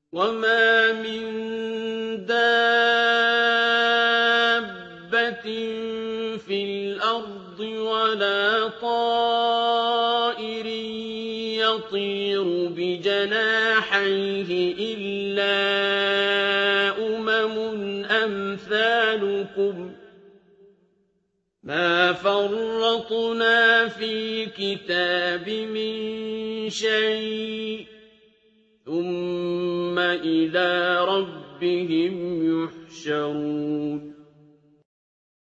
وَمَا مِن دَابَّةٍ فِي الْأَرْضِ وَلَا طَائِرٍ يَطِيرُ بِجَنَاحَيْهِ إِلَّا أَمْثَالُكُم ۚ مَّا فَرَّطْنَا فِي الْكِتَابِ مِن شَيْءٍ ۚ ثُمَّ إِلَىٰ رَبِّهِمْ يُحْشَرُونَ